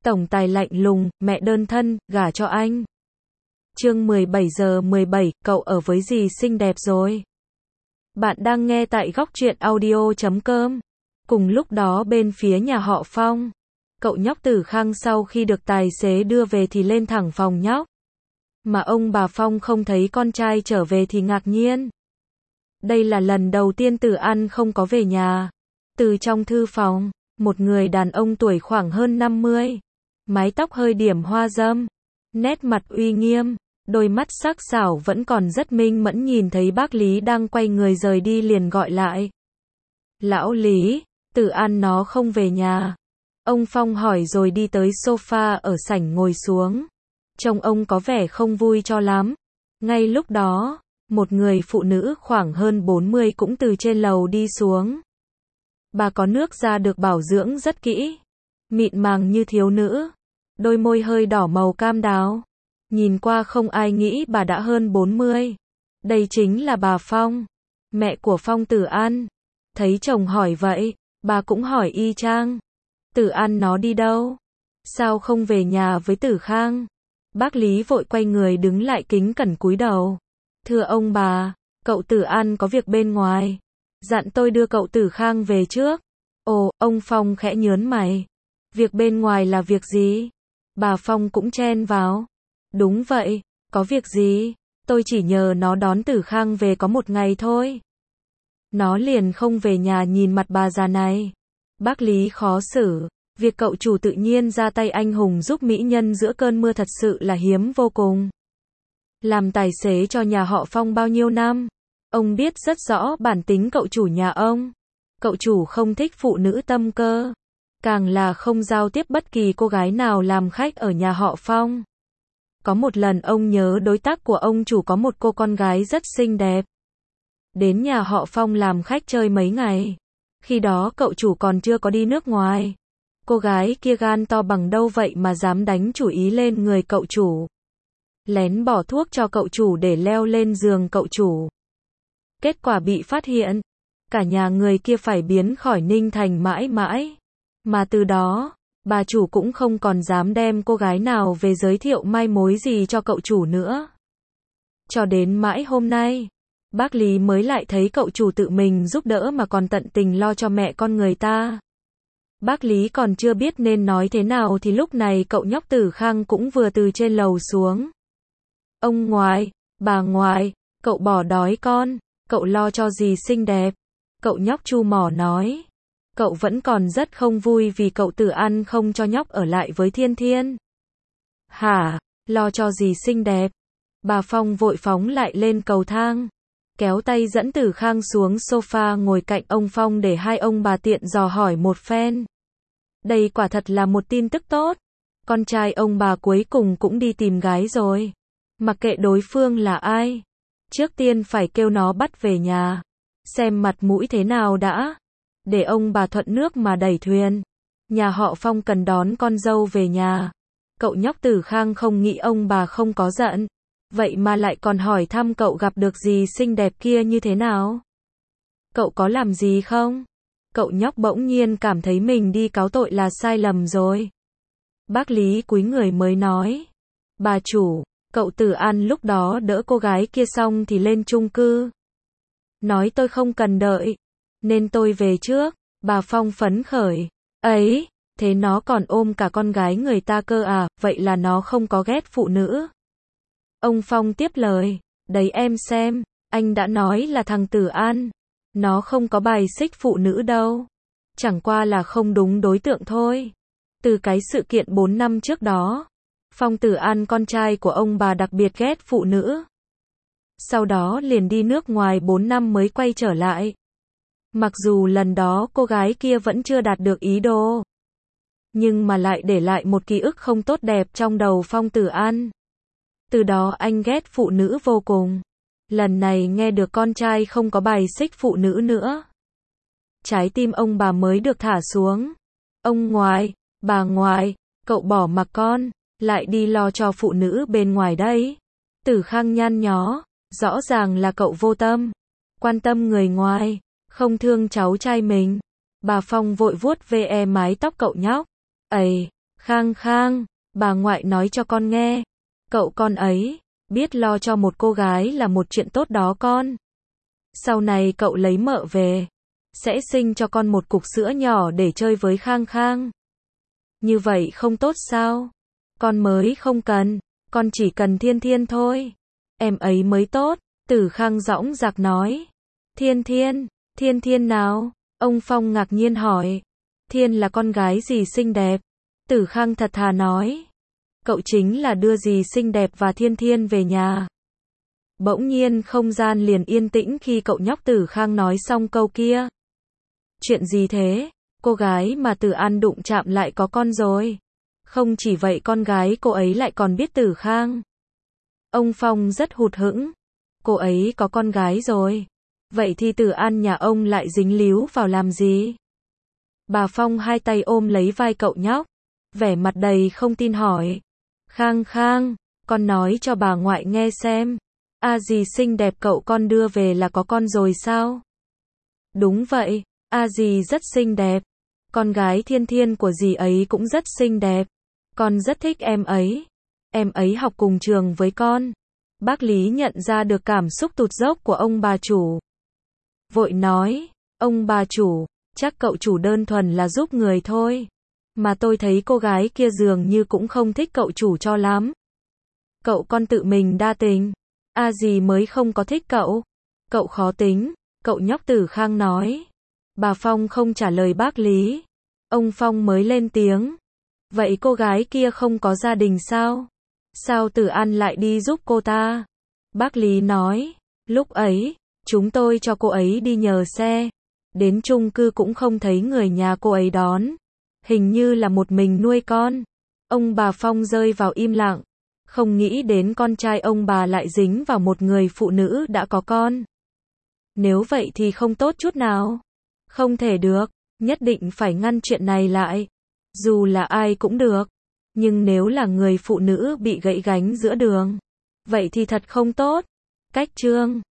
Tổng tài lạnh lùng, mẹ đơn thân, gả cho anh. Chương 17:17, cậu ở với dì xinh đẹp rồi. Bạn đang nghe tại Góc Truyện Audio.com. Cùng lúc đó bên phía nhà họ Phong, cậu nhóc Tử Khang sau khi được tài xế đưa về thì lên thẳng phòng nhóc. Mà ông bà Phong không thấy con trai trở về thì ngạc nhiên. Đây là lần đầu tiên Tử An không có về nhà. Từ trong thư phòng, một người đàn ông tuổi khoảng hơn 50, mái tóc hơi điểm hoa râm, nét mặt uy nghiêm, đôi mắt sắc sảo vẫn còn rất minh mẫn, nhìn thấy bác Lý đang quay người rời đi liền gọi lại. Lão Lý, Tử An nó không về nhà. Ông Phong hỏi rồi đi tới sofa ở sảnh ngồi xuống. Trông ông có vẻ không vui cho lắm. Ngay lúc đó, một người phụ nữ khoảng hơn 40 cũng từ trên lầu đi xuống. Bà có nước da được bảo dưỡng rất kỹ, mịn màng như thiếu nữ, đôi môi hơi đỏ màu cam đào. Nhìn qua không ai nghĩ bà đã hơn 40. Đây chính là bà Phong, mẹ của Phong Tử An. Thấy chồng hỏi vậy, bà cũng hỏi y chang. Tử An nó đi đâu? Sao không về nhà với Tử Khang? Bác Lý vội quay người đứng lại kính cẩn cúi đầu. Thưa ông bà, cậu Tử An có việc bên ngoài. Dặn tôi đưa cậu Tử Khang về trước. Ồ, ông Phong khẽ nhớn mày. Việc bên ngoài là việc gì? Bà Phong cũng chen vào. Đúng vậy, có việc gì? Tôi chỉ nhờ nó đón Tử Khang về có một ngày thôi. Nó liền không về nhà. Nhìn mặt bà già này, bác Lý khó xử. Việc cậu chủ tự nhiên ra tay anh hùng giúp mỹ nhân giữa cơn mưa thật sự là hiếm vô cùng. Làm tài xế cho nhà họ Phong bao nhiêu năm, ông biết rất rõ bản tính cậu chủ nhà ông. Cậu chủ không thích phụ nữ tâm cơ, càng là không giao tiếp bất kỳ cô gái nào làm khách ở nhà họ Phong. Có một lần ông nhớ đối tác của ông chủ có một cô con gái rất xinh đẹp. Đến nhà họ Phong làm khách chơi mấy ngày. Khi đó cậu chủ còn chưa có đi nước ngoài. Cô gái kia gan to bằng đâu vậy mà dám đánh chủ ý lên người cậu chủ. Lén bỏ thuốc cho cậu chủ để leo lên giường cậu chủ. Kết quả bị phát hiện. Cả nhà người kia phải biến khỏi Ninh Thành mãi mãi. Mà từ đó, bà chủ cũng không còn dám đem cô gái nào về giới thiệu mai mối gì cho cậu chủ nữa. Cho đến mãi hôm nay, bác Lý mới lại thấy cậu chủ tự mình giúp đỡ mà còn tận tình lo cho mẹ con người ta. Bác Lý còn chưa biết nên nói thế nào thì lúc này cậu nhóc Tử Khang cũng vừa từ trên lầu xuống. Ông ngoại, bà ngoại, cậu bỏ đói con, cậu lo cho dì xinh đẹp. Cậu nhóc chu mỏ nói. Cậu vẫn còn rất không vui vì cậu Tử An không cho nhóc ở lại với Thiên Thiên. Hả, lo cho dì xinh đẹp. Bà Phong vội phóng lại lên cầu thang, kéo tay dẫn Tử Khang xuống sofa ngồi cạnh ông Phong để hai ông bà tiện dò hỏi một phen. Đây quả thật là một tin tức tốt. Con trai ông bà cuối cùng cũng đi tìm gái rồi. Mặc kệ đối phương là ai, trước tiên phải kêu nó bắt về nhà. Xem mặt mũi thế nào đã. Để ông bà thuận nước mà đẩy thuyền. Nhà họ Phong cần đón con dâu về nhà. Cậu nhóc Tử Khang không nghĩ ông bà không có giận. Vậy mà lại còn hỏi thăm cậu gặp được dì xinh đẹp kia như thế nào. Cậu có làm gì không? Cậu nhóc bỗng nhiên cảm thấy mình đi cáo tội là sai lầm rồi. Bác Lý cúi người mới nói. Bà chủ, cậu Tử An lúc đó đỡ cô gái kia xong thì lên chung cư. Nói tôi không cần đợi, nên tôi về trước. Bà Phong phấn khởi. Ấy, thế nó còn ôm cả con gái người ta cơ à, vậy là nó không có ghét phụ nữ. Ông Phong tiếp lời. Đấy em xem, anh đã nói là thằng Tử An. Nó không có bài xích phụ nữ đâu. Chẳng qua là không đúng đối tượng thôi. Từ cái sự kiện 4 năm trước đó, Phong Tử An con trai của ông bà đặc biệt ghét phụ nữ. Sau đó liền đi nước ngoài 4 năm mới quay trở lại. Mặc dù lần đó cô gái kia vẫn chưa đạt được ý đồ, nhưng mà lại để lại một ký ức không tốt đẹp trong đầu Phong Tử An. Từ đó anh ghét phụ nữ vô cùng. Lần này nghe được con trai không có bài xích phụ nữ nữa, trái tim ông bà mới được thả xuống. Ông ngoại, bà ngoại, cậu bỏ mặc con, lại đi lo cho phụ nữ bên ngoài đấy. Tử Khang nhăn nhó, rõ ràng là cậu vô tâm, quan tâm người ngoài, không thương cháu trai mình. Bà Phong vội vuốt ve mái tóc cậu nhóc. Ây, Khang Khang, bà ngoại nói cho con nghe. Cậu con ấy, biết lo cho một cô gái là một chuyện tốt đó con. Sau này cậu lấy mợ về, sẽ sinh cho con một cục sữa nhỏ để chơi với Khang Khang. Như vậy không tốt sao? Con mới không cần, con chỉ cần Thiên Thiên thôi. Em ấy mới tốt, Tử Khang dõng dạc nói. Thiên Thiên, Thiên Thiên nào? Ông Phong ngạc nhiên hỏi. Thiên là con gái dì xinh đẹp. Tử Khang thật thà nói. Cậu chính là đưa dì xinh đẹp và Thiên Thiên về nhà. Bỗng nhiên không gian liền yên tĩnh khi cậu nhóc Tử Khang nói xong câu kia. Chuyện gì thế? Cô gái mà Tử An đụng chạm lại có con rồi. Không chỉ vậy con gái cô ấy lại còn biết Tử Khang. Ông Phong rất hụt hẫng. Cô ấy có con gái rồi. Vậy thì Tử An nhà ông lại dính líu vào làm gì? Bà Phong hai tay ôm lấy vai cậu nhóc. Vẻ mặt đầy không tin hỏi. Khang Khang, con nói cho bà ngoại nghe xem. A dì xinh đẹp cậu con đưa về là có con rồi sao? Đúng vậy, A dì rất xinh đẹp. Con gái Thiên Thiên của dì ấy cũng rất xinh đẹp. Con rất thích em ấy. Em ấy học cùng trường với con. Bác Lý nhận ra được cảm xúc tụt dốc của ông bà chủ. Vội nói, ông bà chủ, chắc cậu chủ đơn thuần là giúp người thôi. Mà tôi thấy cô gái kia dường như cũng không thích cậu chủ cho lắm. Cậu con tự mình đa tình. A dì mới không có thích cậu. Cậu khó tính, cậu nhóc Tử Khang nói. Bà Phong không trả lời bác Lý. Ông Phong mới lên tiếng. Vậy cô gái kia không có gia đình sao? Sao Tử An lại đi giúp cô ta? Bác Lý nói. Lúc ấy, chúng tôi cho cô ấy đi nhờ xe. Đến chung cư cũng không thấy người nhà cô ấy đón. Hình như là một mình nuôi con. Ông bà Phong rơi vào im lặng. Không nghĩ đến con trai ông bà lại dính vào một người phụ nữ đã có con. Nếu vậy thì không tốt chút nào. Không thể được, nhất định phải ngăn chuyện này lại. Dù là ai cũng được. Nhưng nếu là người phụ nữ bị gãy gánh giữa đường, vậy thì thật không tốt. Cách chương